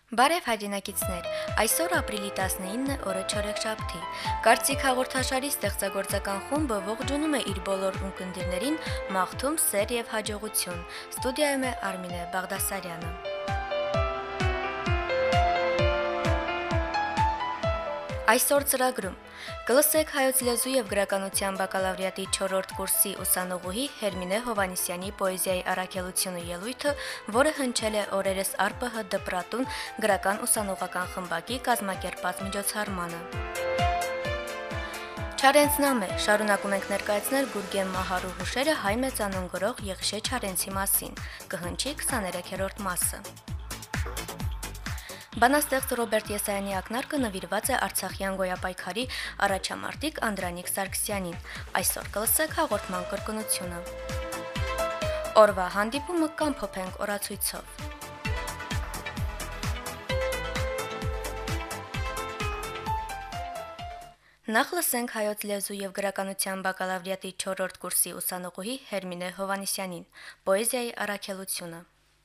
Բարև հայրենակիցներ, այսօր ապրիլի 19-ը օրը չորեքշաբթի։ Կարծիք հաղորդաշարի ստեղծագործական խումբը ողջունում է իր բոլոր ունկնդիրներին, մաղթում սեր եւ հաջողություն։ Ստուդիայում է Արմինե Բաղդասարյանը։ Այսօր ծրագրում կլսեք հայոց լեզու եւ գրականության բակալավրիատի 4-րդ կուրսի ուսանողուհի Հերմինե Հովհաննիսյանի պոեզիայի առաքելությունը ելույթը, որը հնչել է օրերս ԱՌՊՀ դպրատուն գրական ուսանողական խմբակի կազմակերպած միջոցառմանը։ Չարենցնամե, շարունակում ենք ներկայացնել Գուրգեն Մահարու հուշերը հայ մեծանուն գրող Եղիշե Չարենցի մասին, կհնչի 23-րդ մասը։ Բանաստեղծ Ռոբերտ Եսայանի ակնարկը նվիրված է Արցախյան գոյապայքարի առաջամարտիկ Անդրանիկ Սարգսյանին։ Այսօր կլսեք հաղորդման կրկնությունը։ Օրվա հանդիպումը կամփոփենք օրացույցով։ Նախ լսենք հայոց լեզու եւ գրականության բակալավրիատի 4-րդ կուրսի ուսանողուհի Հերմինե Հովհաննիսյանին։ Պոեզիայի առաքելությունը։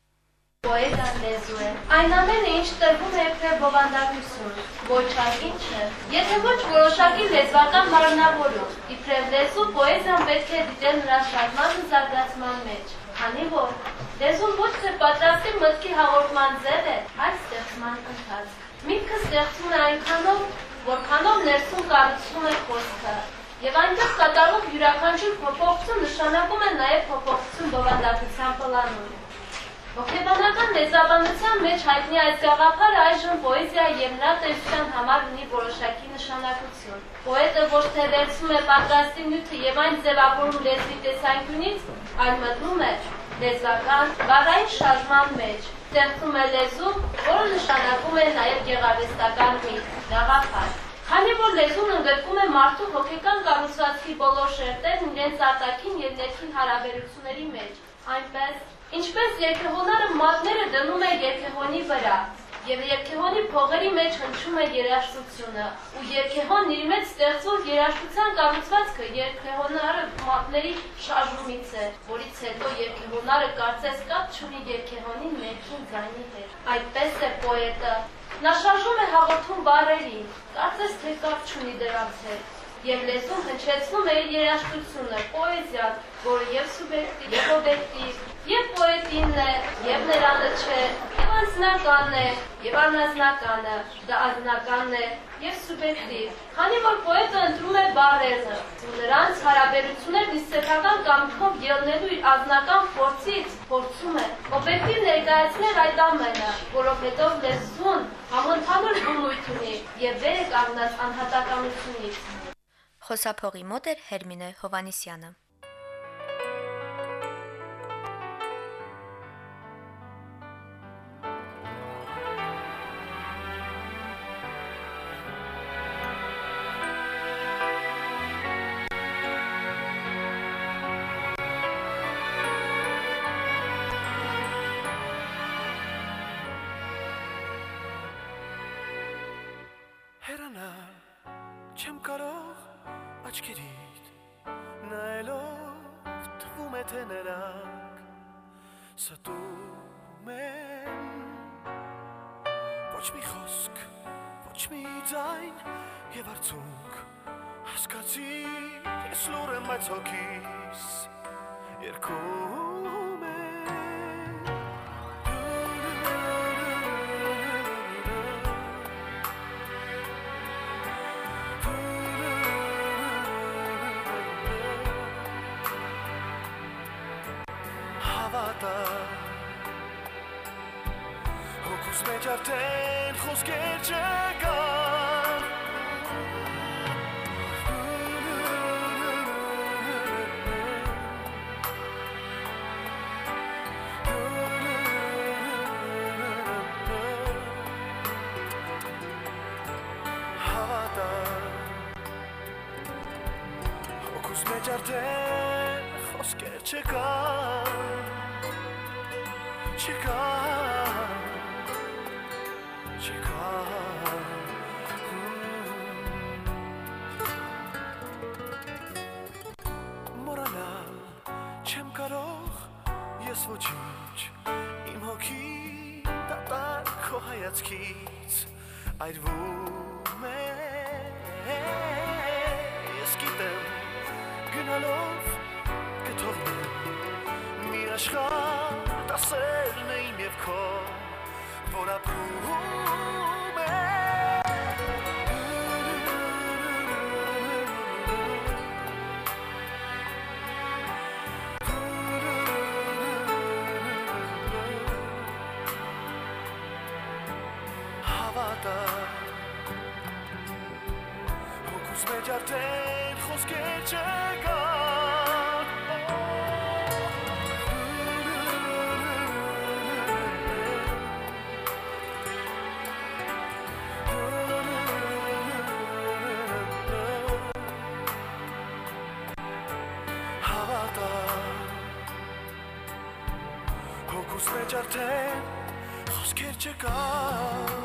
Պոեզիան լեզու է։ Այն ամենը, ինչ տրվում է իբրև բովանդակություն, ոչ այլ ինչ է։ Եթե ոչ որոշակի լեզվական մարմնավորում, իբրև լեզու պոեզիան պետք է դիտել նրա շարժման ու զարգացման մեջ, քանի որ լեզուն ոչ թե պատրաստի մտքի հաղորդման ձև է, այլ ստեղծման ընթացք։ Միտքը ստեղծում է այնքանով, որքանով ներսում կառուցվում է խոսքը, եւ այնտեղ կատարող յուրաքանչյուր փոփոխություն նշանակում է նաեւ փոփոխություն բովանդակության պլանում։ Հոգեբանական լեզվաբանության մեջ հայտնի այս գաղափարը այժմ պոեզիայի եւ նրա տեսության համար ունի որոշակի նշանակություն։ Պոետը ոչ թե վերցնում է պատրաստի նյութը եւ այն ձևավորում լեզվի տեսանկյունից, այլ մտնում է լեզվական բառային շարժման մեջ, ստեղծում է լեզու, որը նշանակում է նաեւ գեղարվեստական միտք, գաղափար։ Քանի որ լեզուն ընդգրկում է մարդու հոգեկան կառուցվածքի բոլոր շերտերն իրենց արտաքին եւ ներքին հարաբերությունների մեջ, այնպես ինչպես երգեհոնարը մատները դնում է երգեհոնի վրա, եւ երգեհոնի փողերի մեջ հնչում է երաժշտությունը, ու երգեհոնն իր մեջ ստեղծող երաժշտության կառուցվածքը երգեհոնարը մատների շարժումից է, որից հետո երգեհոնարը կարծես կապ չունի երգեհոնի ներքին ձայնի հետ։ Այդպես է պոետը։ Նա շարժում է հաղորդում բառերին, կարծես թե կապ չունի դրանց հետ։ Եվ լեզուն հնչեցնում է իր երաժշտությունը, պոեզիան, որը եւ սուբյեկտիվ, եւ օբյեկտիվ, եւ պոետինն է, եւ ներանը չէ, եւ անձնական է, եւ առանձնականը, դա անձնական է, եւ սուբյեկտիվ։ Քանի որ պոետը ընտրում է բառերը, ու նրանց հարաբերություններն իսկական կամքով ելնելու իր անձնական փորձից փորձում է օբյեկտիվ ներկայացնել այդ ամենը, որովհետեւ լեզուն համընդհանուր բնույթ ունի եւ վեր է կանգնած անհատականությունից։ Խոսափողի մոտ էր Հերմինե Հովհաննիսյանը։ Հեռանալ չեմ կարող աչքերիդ, նայելով թվում է թե նրանք ստում են, ոչ մի խոսք, ոչ մի ձայն եւ արցունք, հասկացի ես լուր եմ, բայց հոգիս երգում է։ Հոգուս մեջ արդեն խոսքեր չկան, հավատա, հոգուս մեջ արդեն խոսքեր չկան, Մոռանալ չեմ կարող ես ոչինչ, իմ հոգի դատարկ քո հայացքից հայացքից այրվում է ես գիտեմ գնալով կթողնեմ մի աշխարհ տասերն է իմ և քո որ ապրում է Հոգուս մեջ արդեն խոսքեր չկան Հավատա Հոգուս մեջ արդեն խոսքեր չկան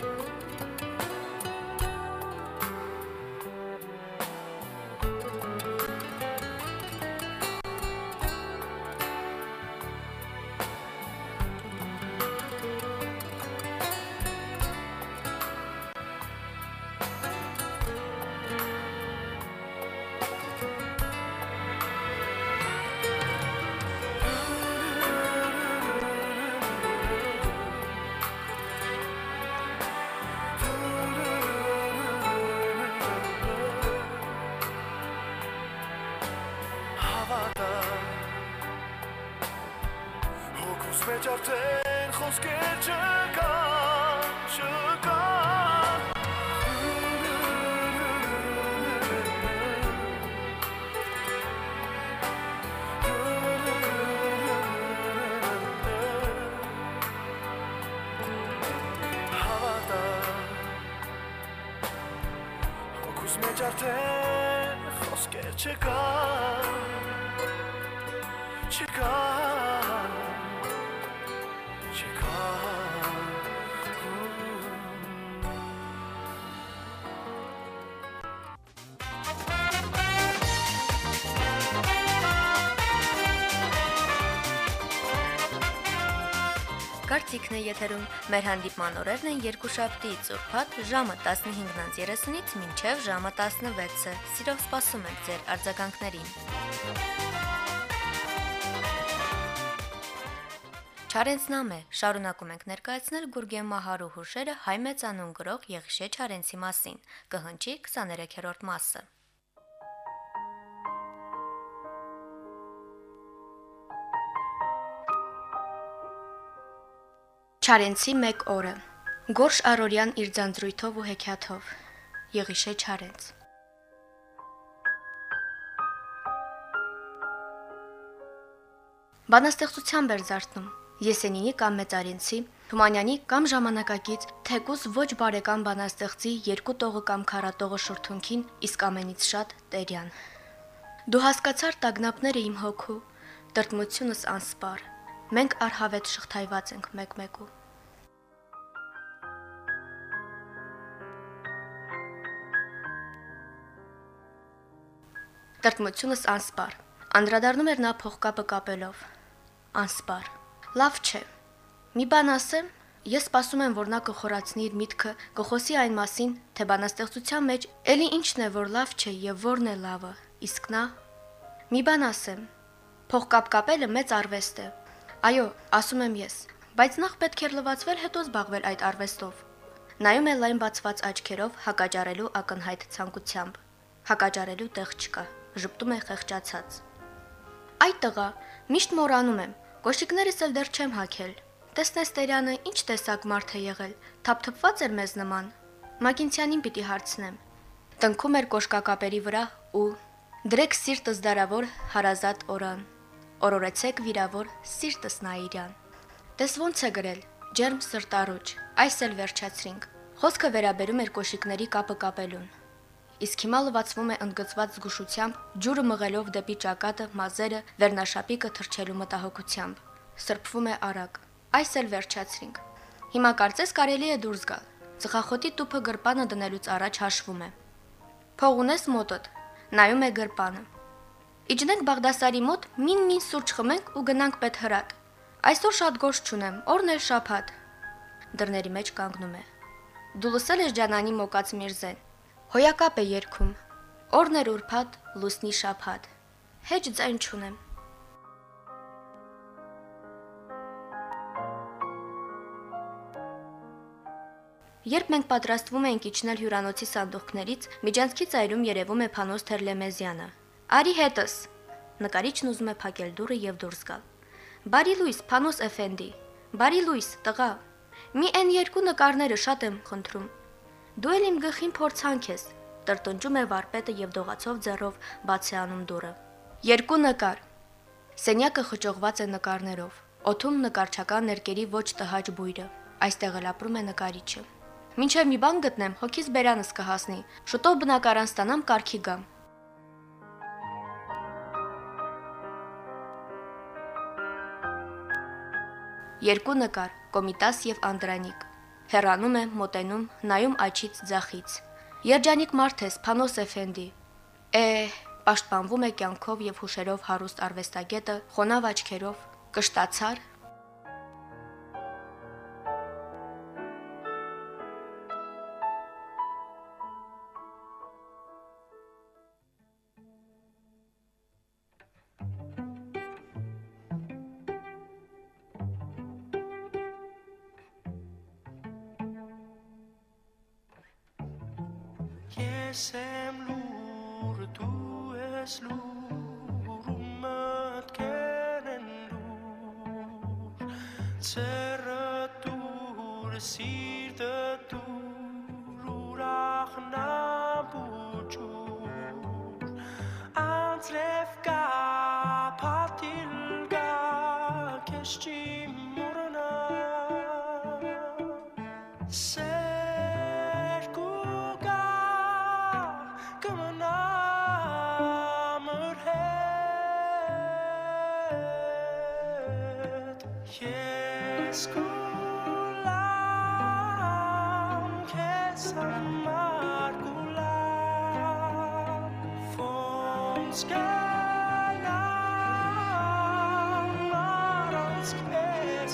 Հոգուս մեջ արդեն խոսքեր չկան, չկան Հավատա Հոգուս մեջ արդեն խոսքեր չկան Չկան Կարծիքն է եթերում, մեր հանդիպման օրերն են երկուշաբթիից ուրբաթ ժամը 15:30-ից մինչև ժամը 16-ը։ Սիրով սպասում ենք ձեր արձագանքներին։ Չարենցնամե, շարունակում ենք ներկայացնել Գուրգեն Մահարու հուշերը հայ մեծանուն գրող Եղիշե Չարենցի մասին, կհնչի 23-րդ մասը։ Չարենցի մեկ օրը, Գորշ Արորյան իր ձանձրույթով ու հեքիաթով, Եղիշե Չարենց։ Բանաստեղծությամբ էր զարթնում, Եսենինի կամ Մեծարենցի, Թումանյանի կամ ժամանակակից, թեկուզ ոչ բարեկամ բանաստեղծի երկու տողը կամ քառատողը շուրթունքին, իսկ ամենից շատ Տերյան։ Դու հասկացար տագնապները իմ հոգու, տրտմությունս անսպար, մենք արհավետ շղթայված ենք մեկ-մեկու։ Տրտմությունս անսպար, անդրադառնում էր նա փողկապը կապելով, անսպար, լավ չէ, մի բան ասեմ, ես սպասում եմ, որ նա կխորացնի իր միտքը, կխոսի այն մասին, թե բանաստեղծության մեջ էլի ինչն է, որ լավ չէ և որն է լավը, իսկ նա, մի բան ասեմ, փողկապ կապելը մեծ արվեստ է, այո, ասում եմ ես, բայց նախ պետք էր լվացվել, հետո զբաղվել այդ արվեստով, նայում է լայն բացված աչքերով հակաճարելու ակնհայտ ցանկությամբ, հակաճարելու տեղ չկա, ժպտում է խեղճացած։ Այ տղա, միշտ մոռանում եմ, կոշիկներս էլ դեռ չեմ հագել։ Տեսնես Տերյանը ինչ տեսակ մարդ է եղել, թափթփված էր մեզ նման։ Մագինցյանին պիտի հարցնեմ։ Տնքում էր կոշկակապերի վրա ու դրեք սիրտս դարավոր հարազատ օրան։ Օրորեցեք վիրավոր սիրտս նայիրյան։ Տես ոնց է գրել, ջերմ սրտառուչ, այս էլ վերջացրինք։ Խոսքը վերաբերում էր կոշիկների կապը կապելուն։ Իսկ հիմա լվացվում է ընդգծված զգուշությամբ, ջուրը մղելով դեպի ճակատը, մազերը, վերնաշապիկը թրջելու մտահոգությամբ։ Սրբվում է արագ։ Այս էլ վերջացրինք։ Հիմա կարծես կարելի է դուրս գալ։ Ծխախոտի տուփը գրպանը դնելուց առաջ հաշվում է։ Փող ունես մոտդ։ Նայում է գրպանը։ Իջնենք Բաղդասարի մոտ, մին սուրճ խմենք ու գնանք Պետհրատ։ Այսօր շատ գործ չունեմ, օրն էլ շաբաթ։ դռների մեջ կանգնում է։ Դու լսել ես Ջանանի մոկած Միրզեն։ Հոյակապ է երգում։ Օրն էր ուրբաթ, լուսնի շաբաթ։ Հեչ ձայն չունեմ։ Երբ մենք պատրաստվում ենք իջնել հյուրանոցի սանդուղքներից, միջանցքի ծայրում երևում է Փանոս Թերլեմեզյանը։ Արի հետս։ Նկարիչն ուզում է փակել դուռը եւ դուրս գալ։ Բարի լույս, Փանոս Էֆենդի։ Բարի լույս, տղա։ Մի այն երկու նկարները շատ եմ խնդրում։ Դու էլ իմ գլխին փորձանք ես։ Տրտնջում է վարպետը եւ դողացով ձեռով բաց է անում դուռը։ Երկու նկար։ Սենյակը խճողված է նկարներով։ Օդում նկարչական ներկերի ոչ տհաճ բույրը։ Այստեղ էլ ապրում է նկարիչը։ Մինչև մի բան գտնեմ, հոգիս բերանս կհասնի։ Շուտով բնակարան ստանամ, կարգի գամ։ Երկու նկար՝ Կոմիտաս եւ Անդրանիկ։ Հեռանում է, մոտենում, նայում աչից ձախից։ Երջանիկ մարդ ես, Փանոս Էֆենդի։ Պաշտպանվում է կյանքով եւ հուշերով հարուստ արվեստագետը, խոնավ աչքերով, կշտացար։ Ես եմ լուր, դու ես լուր, ու մտքեր են լուր, ծերը դուր, սիրտը դուր, ուրախ նաբուջուր, անձրև կա, պատիլ կա, կես չի մորնա, Yes, gulam, kes amar gulam, fons ganam, marans kes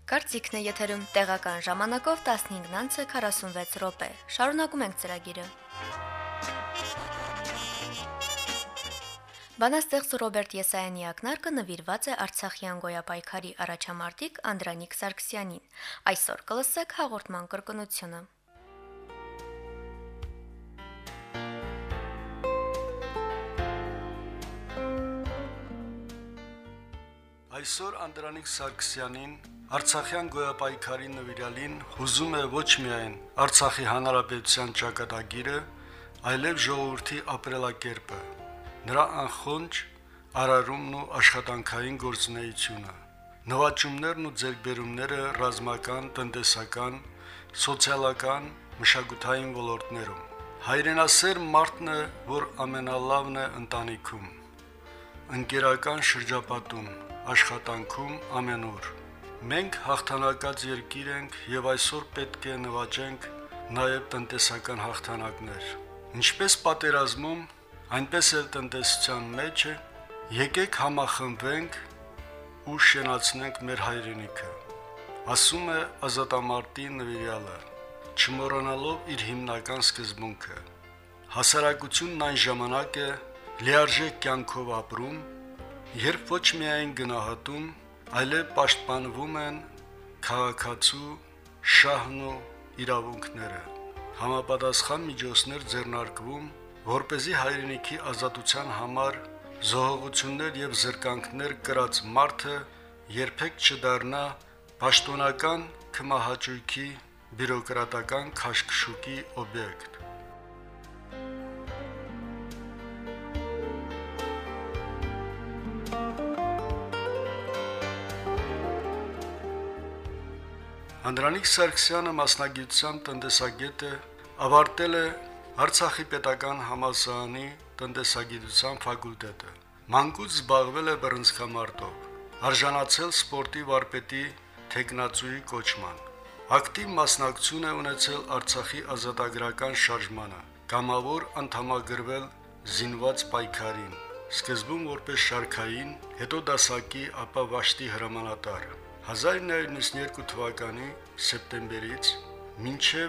Կարծիքն է եթերում տեղական ժամանակով 15:46 րոպե։ Շարունակում ենք ծրագիրը։ Բանաստեղծ Ռոբերտ Եսայանի ակնարկը նվիրված է Արցախյան գոյապայքարի առաջամարտիկ Անդրանիկ Սարգսյանին։ Այսօր կլսեք հաղորդման կրկնությունը։ Այսօր Անդրանիկ Սարգսյանին Արցախյան գոյապայքարի նվիրալին հուզում է ոչ միայն Արցախի հանրապետության ճակատագիրը, այլև ժողովրդի ապրելակերպը, նրա անխոնջ արարումն ու աշխատանքային գործունեությունը, նվաճումներն ու ձեռքբերումները ռազմական, տնտեսական, սոցիալական, մշակութային ոլորտներում։ Հայրենասեր մարդն է, որ ամենալավն է ընտանիքում, ընկերական շրջապատում, աշխատանքում ամենուր։ Մենք հաղթանակած երկիր ենք եւ այսօր պետք է նվաճենք նաեւ տնտեսական հաղթանակներ։ Ինչպես պատերազմում, այնպես էլ տնտեսության մեջ եկեք համախմբվենք ու շենացնենք մեր հայրենիքը, ասում է ազատամարտի նվիրյալը, չմոռանալով իր հիմնական սկզբունքը։ Հասարակությունն այն ժամանակ է լիարժեք կյանքով ապրում, երբ ոչ միայն գնահատում, այլև պաշտպանվում են քաղաքացու շահն ու իրավունքները, համապատասխան միջոցներ ձեռնարկվում, որպեսզի հայրենիքի ազատության համար զոհողություններ եւ զրկանքներ կրած մարդը երբեք չդառնա պաշտոնական քմահաճույքի բյուրոկրատական քաշքշուկի օբյեկտ։ Անդրանիկ Սարգսյանը մասնագիտությամբ տնտեսագետ է, ավարտել է Արցախի պետական համալսարանի տնտեսագիտության ֆակուլտետը։ Մանկուց զբաղվել է բռնցքամարտով, արժանացել սպորտի վարպետի թեկնածուի կոչման։ Ակտիվ մասնակցություն է ունեցել Արցախի ազատագրական շարժմանը, կամավոր անդամագրվել զինված պայքարին, սկզբում որպես շարքային, հետո դասակի, ապա վաշտի հրամանատար։ 1992 թվականի սեպտեմբերից մինչև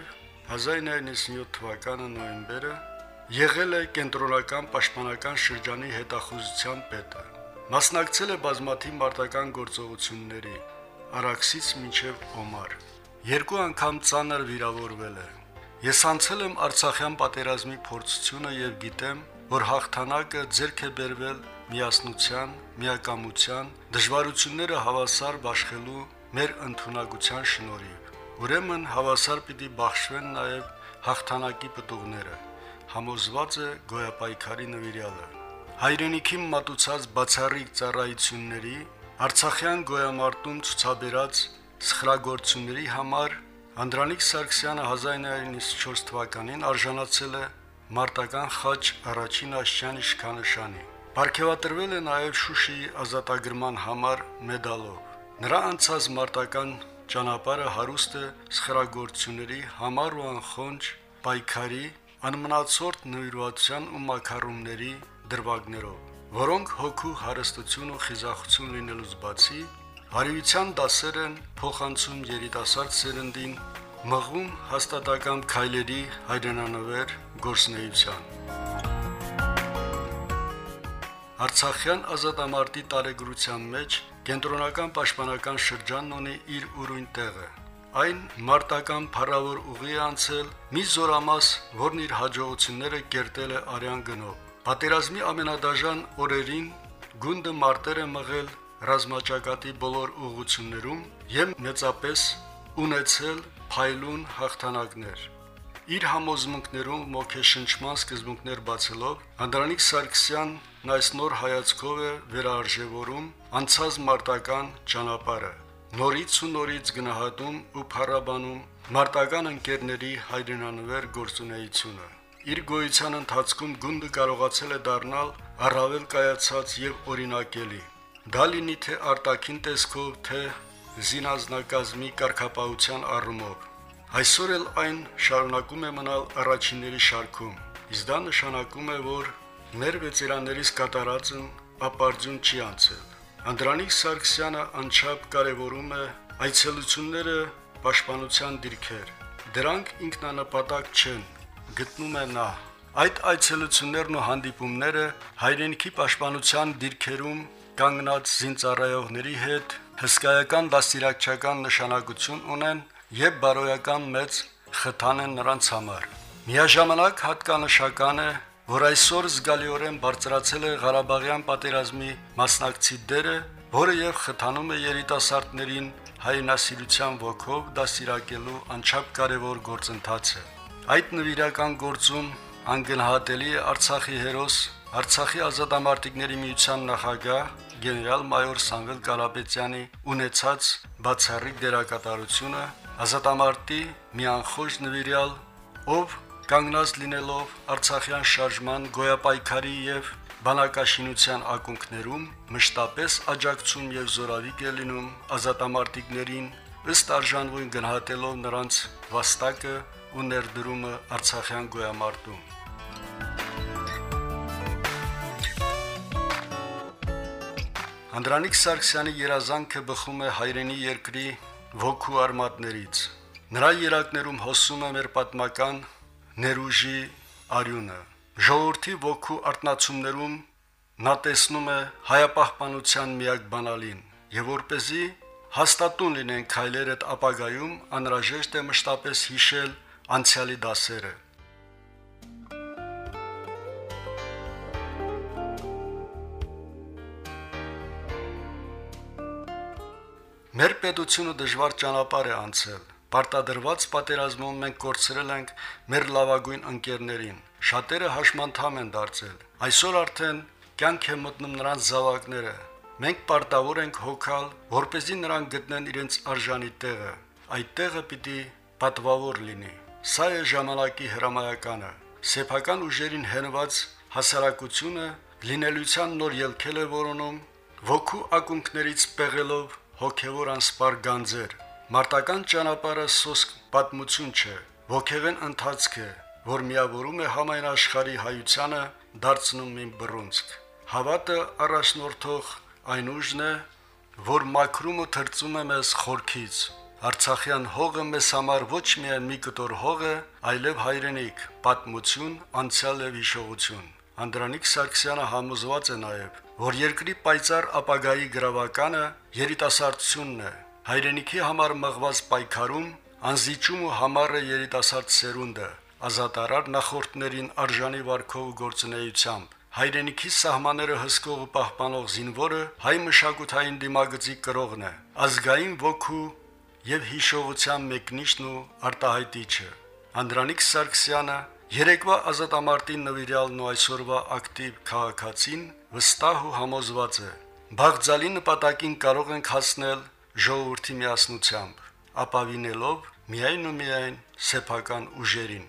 1997 թվականի նոյեմբերը եղել է կենտրոնական պաշտպանական շրջանի հետախուզության պետը։ Մասնակցել է բազմաթիվ մարտական գործողությունների, Արաքսից մինչև Օմար։ 2 անգամ ծանր վիրավորվել է։ Ես անցել եմ Արցախյան պատերազմի փորձությունը եւ գիտեմ, որ հաղթանակը ձեռք է բերվել միասնության, միակամության, դժվարությունները հավասար բաշխելու մեր ընդունակության շնորհիվ։ Ուրեմն հավասար պիտի բաշխվեն նաև հաղթանակի պտուղները, համոզված է գոյապայքարի նվիրյալը։ Հայրենիքին մատուցած բացառիկ ծառայությունների, Արցախյան գոյամարտում ցուցաբերած սխրագործությունների համար Անդրանիկ Սարգսյանը 1994 թվականին արժանացել է Մարտական խաչ առաջին աշճան իշխանանշանի։ Պարգևատրվել է նաև Շուշիի ազատագրման համար մեդալով։ Նրա անցած մարտական ճանապարհը հարուստ է սխրագործությունների համար ու անխոնջ պայքարի, անմնացորդ նվիրվածության ու մակարումների դրվագներով, որոնք հոգու հարստություն ու խիզախություն լինելուց բացի, հարիության դասեր են փոխանցում երիտասարդ սերնդին, մղում հաստատակամ քայլերի հայրենանվեր գործնեության։ Արցախյան ազատամարտի տարեգրության մեջ կենտրոնական պաշտպանական շրջանն ունի իր ուրույն տեղը։ Այն մարտական փառավոր ուղի է անցել մի զորամաս, որն իր հաջողությունները կերտել է արյան գնով։ Պատերազմի ամենադաժան օրերին գունդը մարտեր է մղել ռազմաճակատի բոլոր ուղղություններում եւ մեծապես ունեցել փայլուն հաղթանակներ։ Իր համոզմունքներում ոգեշնչման սկզբունքներ բացելով Անդրանիկ Սարգսյանն այս նոր հայացքով է վերարժևորում անցած մարտական ճանապարհը, նորից ու նորից գնահատում ու փառաբանում մարտական ընկերների հայրենանվեր գործունեությունը։ Իր գոյության ընթացքում գունդը կարողացել է դառնալ առավել կայացած եւ օրինակելի։ Դա լինի թե արտաքին տեսքով, թե զինազնակազմի կարգապահության առումով։ Այսօր էլ այն շարունակում է մնալ առաջինների շարքում, իսկ դա նշանակում է, որ մեր վետերաններից կատարածն ապարդյուն չի անցել։ Անդրանիկ Սարգսյանը անչափ կարևորում է Այցելությունները պաշտպանության դիրքեր։ Դրանք ինքնանպատակ չեն, գտնում է նա։ Այդ այցելություններն ու հանդիպումները հայրենիքի պաշտպանության դիրքերում կանգնած զինծառայողների հետ հսկայական դաստիարակչական նշանակություն ունեն եւ բարոյական մեծ խթան են նրանց համար։ Միաժամանակ հատկանշական է, որ այսօր զգալիորեն բարձրացել է Ղարաբաղյան պատերազմի մասնակցի դերը, որը եւ խթանում է երիտասարդներին հայրենասիրության ոգով դաստիարակելու անչափ կարևոր գործընթացը։ Այդ նվիրական գործում անգնահատելի է Արցախի հերոս, Արցախի ազատամարտիկների միության նախագահ գեներալ-մայոր Սամվել Կարապետյանի ունեցած բացառիկ դերակատարությունը, ազատամարտի մի անխոժ նվիրյալ, ով կանգնած լինելով Արցախյան շարժման գոյապայքարի եւ բանակաշինության ակունքներում մշտապես աջակցում եւ զորավիք է լինում ազատամարտիկներին, ըստ արժանվույն գնահատելով նրանց վաստակը ու ներդրումը Արցախյան գոյամարտում։ Անդրանիկ Սարգսյանի երազանքը բխում է հայրենի երկրի ոգու արմատներից։ Նրա երակներում հոսում է մեր պատմական ներուժի արյունը։ Ժողովրդի ոգու արտնացումներում նա տեսնում է հայապահպանության միակ բանալին, եւ որպեսզի հաստատուն լինեն քայլերդ ապագայում, անհրաժեշտ է մշտապես հիշել անցյալի դասերը։ Մեր պետությունը դժվար ճանապարհ է անցել։ Պարտադրված պատերազմում մենք կորցրել ենք մեր լավագույն ընկերներին։ Շատերը հաշմանդամ են դարձել։ Այսօր արդեն կյանք է մտնում նրանց զավակները։ Մենք պարտավոր ենք հոգալ, որպեսզի նրանք գտնեն իրենց արժանի տեղը։ Այդ տեղը պիտի պատվավոր լինի։ Սա է ժամանակի հրամայականը։ Սեփական ուժերին հենված հասարակությունը լինելության նոր ելքել է որոնում, ոգու ակունքներից պեղելով հոգևոր անսպար գանձեր։ Մարտական ճանապարհը սոսկ պատմություն չէ, ոգեղեն ընթացք է, որ միավորում է համայն աշխարհի հայությանը, դարձնում մի բռունցք։ Հավատը առաջնորդող այն ուժն է, որ մաքրում ու թրծում է մեզ խորքից։ Արցախյան հողը մեզ համար ոչ միայն մի կտոր հող է, այլև հայրենիք, պատմություն, անցյալ եւ հիշողություն։ Անդրանիկ Սարգսյանը համոզված է նաեւ, որ երկրի պայծառ ապագայի գրավականը երիտասարդությունն է։ Հայրենիքի համար մղված պայքարում անզիջում ու համառ է երիտասարդ սերունդը, ազատարար նախորդներին արժանի վարքով ու գործունեությամբ։ Հայրենիքի սահմանները հսկող ու պահպանող զինվորը հայ մշակութային դիմագծի կրողն է, ազգային ոգու եւ հիշողության մեկնիշն ու արտահայտիչը։ Անդրանիկ Սարգսյանը երեկվա ազատամարտի նվիրյալն ու այսօրվա ակտիվ քաղաքացին վստահ ու համոզված է։ Բաղձալի նպատակին կարող ենք հասնել ժողովրդի միասնությամբ, ապավինելով միայն ու միայն սեփական ուժերին։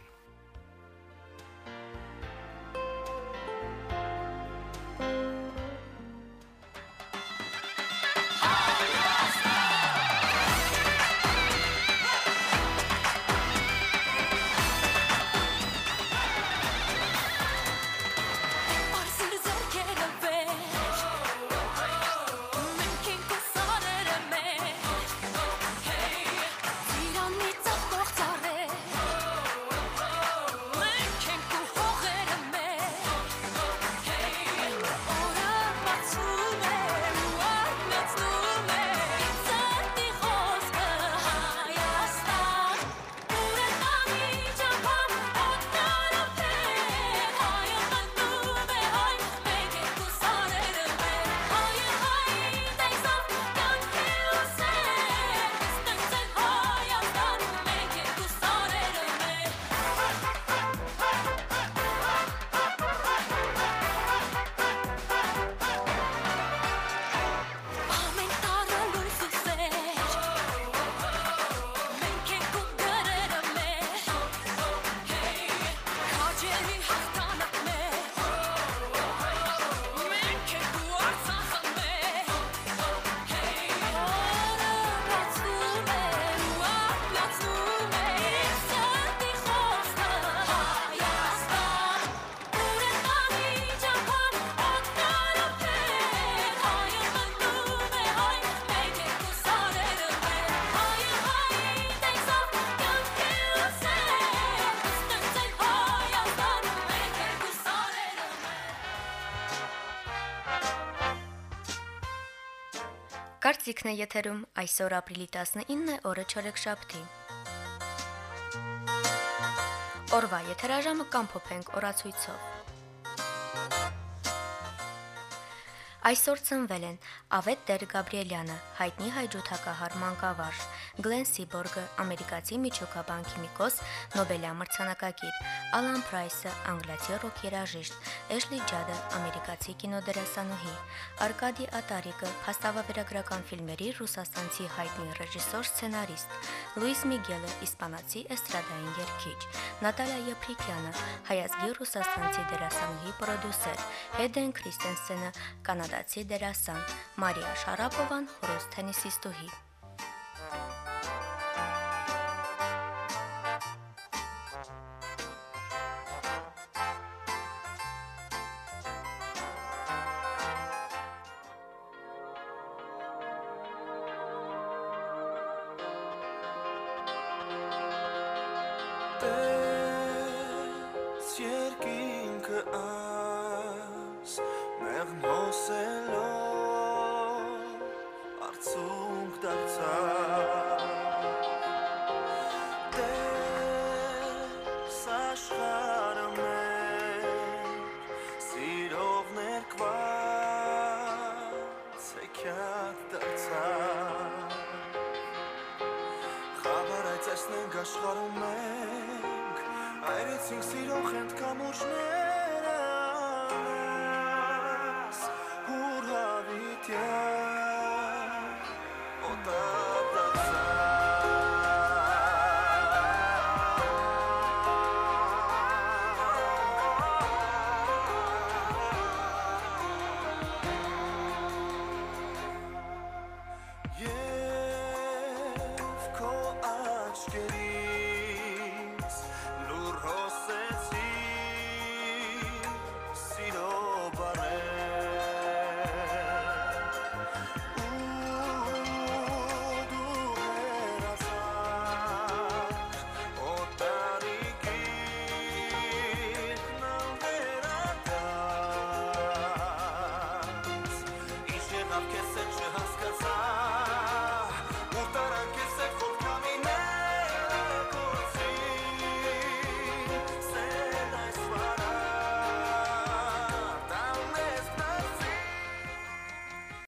Կարծիքն է եթերում այսօր ապրիլի 19 է, օրը չորեքշաբթի։ Օրվա եթերաժամը կամփոփենք օրացույցով։ Այսօր ծնվել են Ավետ Տեր Գաբրիելյանը, հայտնի հայ ջութակահար մանկավարժ, Գլեն Սիբորգը, ամերիկացի միջուկաբան քիմիկոս, Նոբելյան մրցանակակիր, Ալան Փրայսը, անգլիացի ռոք երաժիշտ, Էշլի Ջադը, ամերիկացի կինոդերասանուհի, Արկադի Ատարիկը, փաստավավերագրական ֆիլմերի ռուսաստանցի հայտնի ռեժիսոր, սցենարիստ, Լուիս Միգելը, իսպանացի էստրադային երգիչ, Նատալիա Եփրիկյանը, հայազգի ռուսաստանցի դերասանուհի, պրոդյուսեր, Հեդեն Քրիստենսենը, կանադացի դերասան, Մարիա Շարապովան, ռուս թենիսիստուհի։ Երկինքը այս մեղմ հոսելով արցունք դարձավ Տես աշխարհը մեր սիրով ներկված հեքիաթ դարձավ Խավար այդ տեսնենք աշխարհում մենք Այրեցինք սիրող հենդ կամուրջները անես Հուր հավիտյան օտար Եվ քո աչքերից լուր հոսեցի սիրո բառեր ու դու հեռացար օտարի գիրկն անվերադարձ Ինչ եղավ քեզ հետ